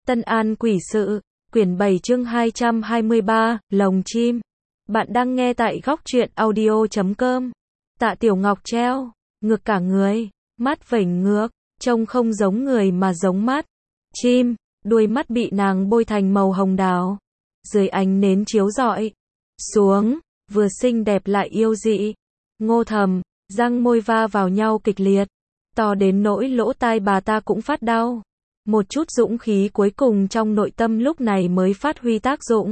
Tân An Quỷ Sự, quyển 7 chương 223, Lồng Chim. Bạn đang nghe tại góc truyện audio.com. Tạ Tiểu Ngọc treo, ngược cả người, mắt vểnh ngược, trông không giống người mà giống mắt chim, đuôi mắt bị nàng bôi thành màu hồng đào. Dưới ánh nến chiếu rọi xuống, vừa xinh đẹp lại yêu dị. Ngô Thầm, răng môi va vào nhau kịch liệt, to đến nỗi lỗ tai bà ta cũng phát đau. Một chút dũng khí cuối cùng trong nội tâm lúc này mới phát huy tác dụng.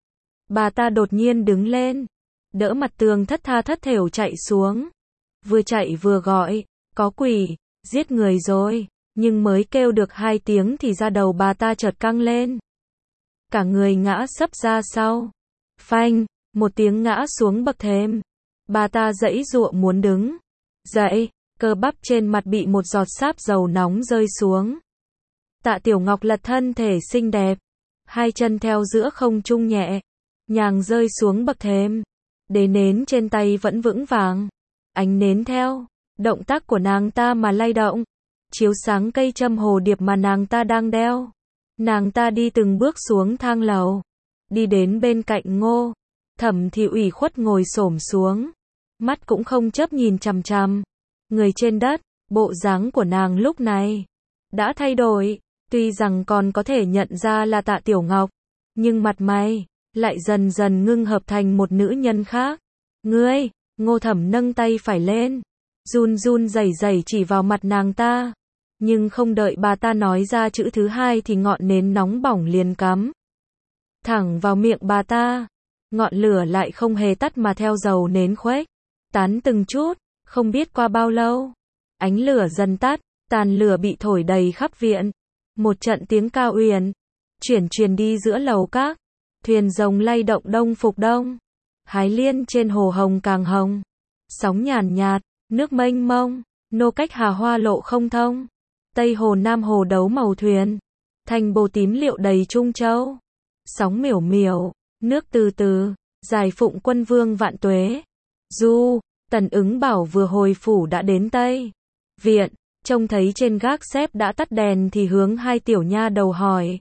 Bà ta đột nhiên đứng lên, đỡ mặt tường thất tha thất thểu chạy xuống. Vừa chạy vừa gọi, có quỷ, giết người rồi, nhưng mới kêu được 2 tiếng thì da đầu bà ta chợt căng lên. Cả người ngã sấp ra sau. Phanh, một tiếng ngã xuống bậc thềm. Bà ta giãy giụa muốn đứng dậy, cơ bắp trên mặt bị một giọt sáp dầu nóng rơi xuống. Tạ Tiểu Ngọc lật thân thể xinh đẹp, 2 chân theo giữa không trung nhẹ nhàng rơi xuống bậc thềm. Đế nến trên tay vẫn vững vàng, ánh nến theo động tác của nàng ta mà lay động, chiếu sáng cây châm hồ điệp mà nàng ta đang đeo. Nàng ta đi từng bước xuống thang lầu, đi đến bên cạnh Ngô Thẩm thì ủy khuất ngồi xổm xuống, mắt cũng không chớp nhìn chằm chằm người trên đất. Bộ dáng của nàng lúc này đã thay đổi, tuy rằng còn có thể nhận ra là Tạ Tiểu Ngọc, nhưng mặt mày lại dần dần ngưng hợp thành một nữ nhân khác. Ngươi, Ngô Thẩm nâng tay phải lên, run run rẩy rẩy chỉ vào mặt nàng ta, nhưng không đợi bà ta nói ra chữ thứ 2 thì ngọn nến nóng bỏng liền cắm thẳng vào miệng bà ta. Ngọn lửa lại không hề tắt mà theo dầu nến khuếch tán từng chút. Không biết qua bao lâu, ánh lửa dần tắt, tàn lửa bị thổi đầy khắp viện. Một trận tiếng cao uyển truyền đi giữa lầu các. Thuyền rồng lay động đông phục đông. Hái liên trên hồ hồng càng hồng, sóng nhàn nhạt, nước mênh mông, nô cách hà hoa lộ không thông. Tây hồ nam hồ đấu màu thuyền, thành bồ tím liệu đầy Trung Châu. Sóng miểu miểu, nước từ từ, dài phụng quân vương vạn tuế. Du, Tần Ứng Bảo vừa hồi phủ đã đến Tây viện, trông thấy trên gác xếp đã tắt đèn thì hướng 2 tiểu nha đầu hỏi.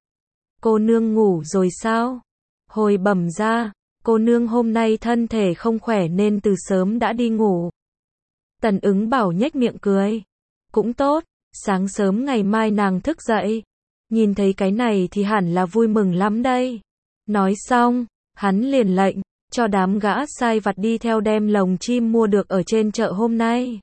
Cô nương ngủ rồi sao? Hồi bẩm ra, cô nương hôm nay thân thể không khỏe nên từ sớm đã đi ngủ. Tần Ứng Bảo nhếch miệng cười. Cũng tốt, sáng sớm ngày mai nàng thức dậy, nhìn thấy cái này thì hẳn là vui mừng lắm đây. Nói xong, hắn liền lệnh cho đám gã sai vặt đi theo đem lồng chim mua được ở trên chợ hôm nay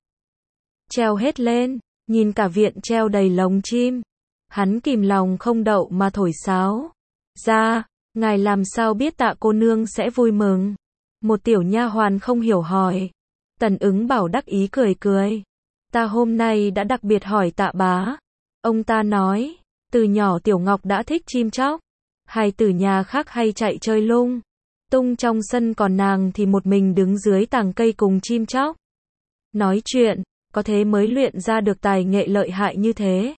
treo hết lên. Nhìn cả viện treo đầy lồng chim, hắn kìm lòng không đậu mà thổi sáo. Ra, ngài làm sao biết Tạ cô nương sẽ vui mừng? Một tiểu nha hoàn không hiểu hỏi. Tần Ứng Bảo đắc ý cười cười. Ta hôm nay đã đặc biệt hỏi Tạ bá. Ông ta nói, từ nhỏ Tiểu Ngọc đã thích chim chóc. Hai từ nhà khác hay chạy chơi lung tung trong sân, còn nàng thì một mình đứng dưới tàng cây cùng chim chóc nói chuyện, có thế mới luyện ra được tài nghệ lợi hại như thế.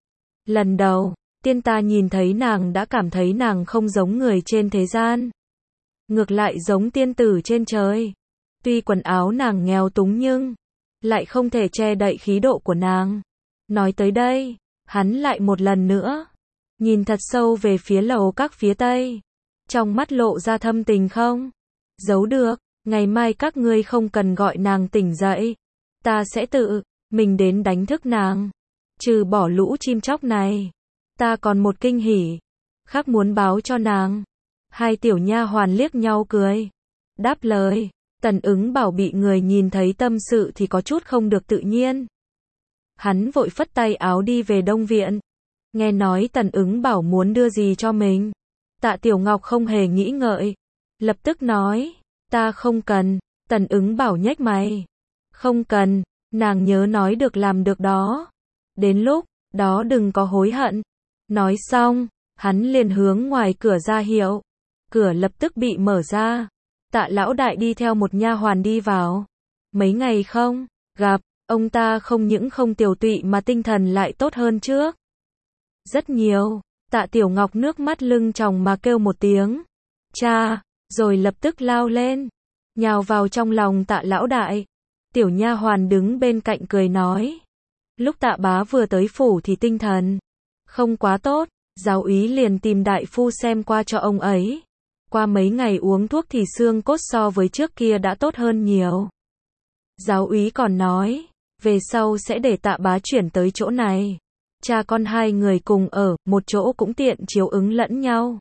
Lần đầu tiên ta nhìn thấy nàng đã cảm thấy nàng không giống người trên thế gian, ngược lại giống tiên tử trên trời. Tuy quần áo nàng nghèo túng nhưng lại không thể che đậy khí độ của nàng. Nói tới đây, hắn lại một lần nữa nhìn thật sâu về phía lầu các phía tây, trong mắt lộ ra thâm tình không giấu được. Ngày mai các ngươi không cần gọi nàng tỉnh dậy, ta sẽ tự mình đến đánh thức nàng. Trừ bỏ lũ chim chóc này, ta còn một kinh hỉ khác muốn báo cho nàng. 2 tiểu nha hoàn liếc nhau cười, đáp lời. Tần Ứng Bảo bị người nhìn thấy tâm sự thì có chút không được tự nhiên. Hắn vội phất tay áo đi về Đông viện. Nghe nói Tần Ứng Bảo muốn đưa gì cho mình, Tạ Tiểu Ngọc không hề nghĩ ngợi, lập tức nói, ta không cần. Tần Ứng Bảo nhếch mày. Không cần, nàng nhớ nói được làm được đó. Đến lúc đó đừng có hối hận. Nói xong, hắn liền hướng ngoài cửa ra hiệu. Cửa lập tức bị mở ra. Tạ lão đại đi theo một nha hoàn đi vào. Mấy ngày không gặp, ông ta không những không tiều tụy mà tinh thần lại tốt hơn trước rất nhiều. Tạ Tiểu Ngọc nước mắt lưng tròng mà kêu một tiếng cha, rồi lập tức lao lên, nhào vào trong lòng Tạ lão đại. Tiểu nha hoàn đứng bên cạnh cười nói, lúc Tạ bá vừa tới phủ thì tinh thần không quá tốt, Giáo úy liền tìm đại phu xem qua cho ông ấy. Qua mấy ngày uống thuốc thì xương cốt so với trước kia đã tốt hơn nhiều. Giáo úy còn nói, về sau sẽ để Tạ Bá chuyển tới chỗ này. Cha con hai người cùng ở một chỗ cũng tiện chiếu ứng lẫn nhau.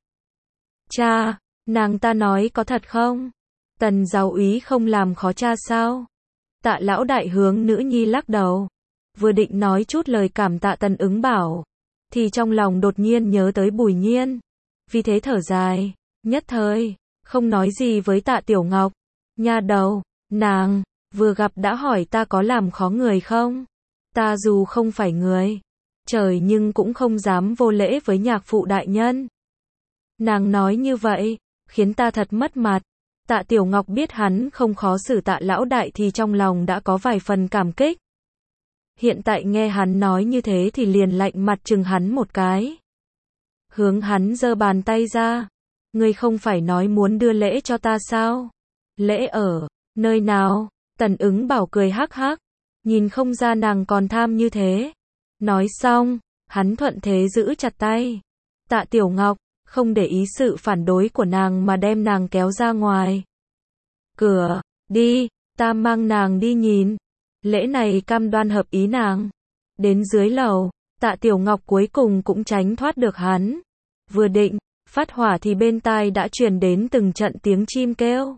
Cha, nàng ta nói có thật không? Tần giáo úy không làm khó cha sao? Tạ lão đại hướng nữ nhi lắc đầu. Vừa định nói chút lời cảm tạ Tần Ứng Bảo, thì trong lòng đột nhiên nhớ tới Bùi Nhiên. Vì thế thở dài, nhất thời, không nói gì với Tạ Tiểu Ngọc. Nha đầu, nàng, vừa gặp đã hỏi ta có làm khó người không? Ta dù không phải người trời nhưng cũng không dám vô lễ với nhạc phụ đại nhân. Nàng nói như vậy, khiến ta thật mất mặt. Tạ Tiểu Ngọc biết hắn không khó xử Tạ lão đại thì trong lòng đã có vài phần cảm kích. Hiện tại nghe hắn nói như thế thì liền lạnh mặt chừng hắn một cái. Hướng hắn giơ bàn tay ra. Ngươi không phải nói muốn đưa lễ cho ta sao? Lễ ở nơi nào? Tần Ứng Bảo cười hắc hắc. Nhìn không ra nàng còn tham như thế. Nói xong, hắn thuận thế giữ chặt tay Tạ Tiểu Ngọc, không để ý sự phản đối của nàng mà đem nàng kéo ra ngoài. Cửa, đi, ta mang nàng đi nhìn. Lễ này cam đoan hợp ý nàng. Đến dưới lầu, Tạ Tiểu Ngọc cuối cùng cũng tránh thoát được hắn. Vừa định phát hỏa thì bên tai đã truyền đến từng trận tiếng chim kêu.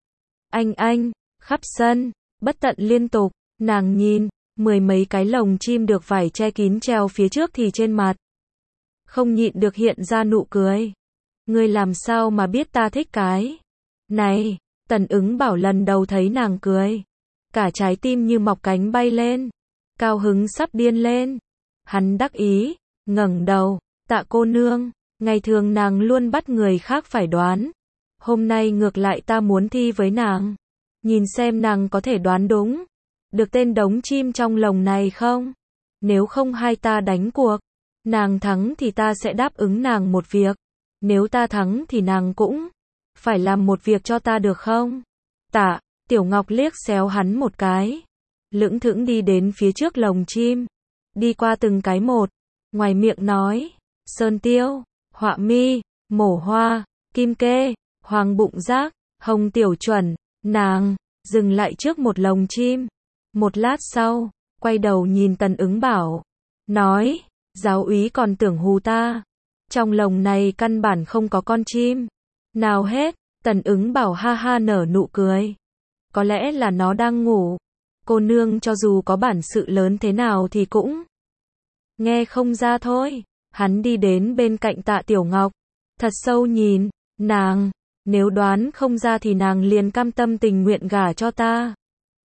Anh, khắp sân, bất tận liên tục, nàng nhìn, mười mấy cái lồng chim được vải che kín treo phía trước thì trên mặt không nhịn được hiện ra nụ cười. Ngươi làm sao mà biết ta thích cái này? Tần Ứng Bảo lần đầu thấy nàng cười, cả trái tim như mọc cánh bay lên, cao hứng sắp điên lên. Hắn đắc ý, ngẩng đầu, Tạ cô nương, ngày thường nàng luôn bắt người khác phải đoán. Hôm nay ngược lại ta muốn thi với nàng, nhìn xem nàng có thể đoán đúng được tên đống chim trong lồng này không? Nếu không hai ta đánh cuộc, nàng thắng thì ta sẽ đáp ứng nàng một việc, nếu ta thắng thì nàng cũng phải làm một việc cho ta được không? Tạ Tiểu Ngọc liếc xéo hắn một cái, lững thững đi đến phía trước lồng chim, đi qua từng cái một, ngoài miệng nói, sơn tiêu, họa mi, mổ hoa, kim kê, hoàng bụng giác, hồng tiểu chuẩn. Nàng dừng lại trước một lồng chim. Một lát sau, quay đầu nhìn Tần Ứng Bảo, nói, giáo úy còn tưởng hù ta. Trong lồng này căn bản không có con chim nào hết. Tần Ứng Bảo ha ha nở nụ cười. Có lẽ là nó đang ngủ. Cô nương cho dù có bản sự lớn thế nào thì cũng nghe không ra thôi. Hắn đi đến bên cạnh Tạ Tiểu Ngọc, thật sâu nhìn nàng, nếu đoán không ra thì nàng liền cam tâm tình nguyện gả cho ta.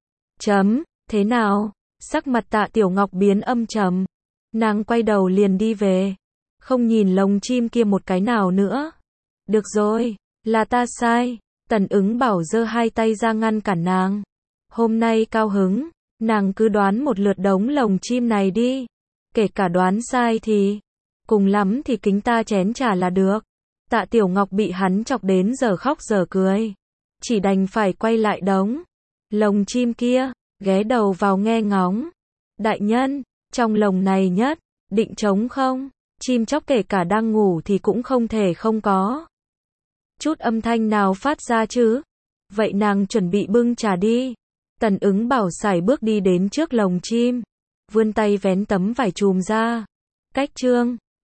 Thế nào? Sắc mặt Tạ Tiểu Ngọc biến âm trầm. Nàng quay đầu liền đi về, không nhìn lồng chim kia một cái nào nữa. Được rồi, là ta sai. Tần Ứng Bảo giơ hai tay ra ngăn cản nàng. Hôm nay cao hứng, nàng cứ đoán một lượt đống lồng chim này đi. Kể cả đoán sai thì, cùng lắm thì kính ta chén trà là được. Tạ Tiểu Ngọc bị hắn chọc đến giờ khóc giờ cười, chỉ đành phải quay lại đống lồng chim kia, ghé đầu vào nghe ngóng. Đại nhân, trong lồng này nhất định trống không? Chim chóc kể cả đang ngủ thì cũng không thể không có chút âm thanh nào phát ra chứ. Vậy nàng chuẩn bị bưng trà đi. Tần Ứng Bảo sải bước đi đến trước lồng chim, vươn tay vén tấm vải chùm ra. Cách chương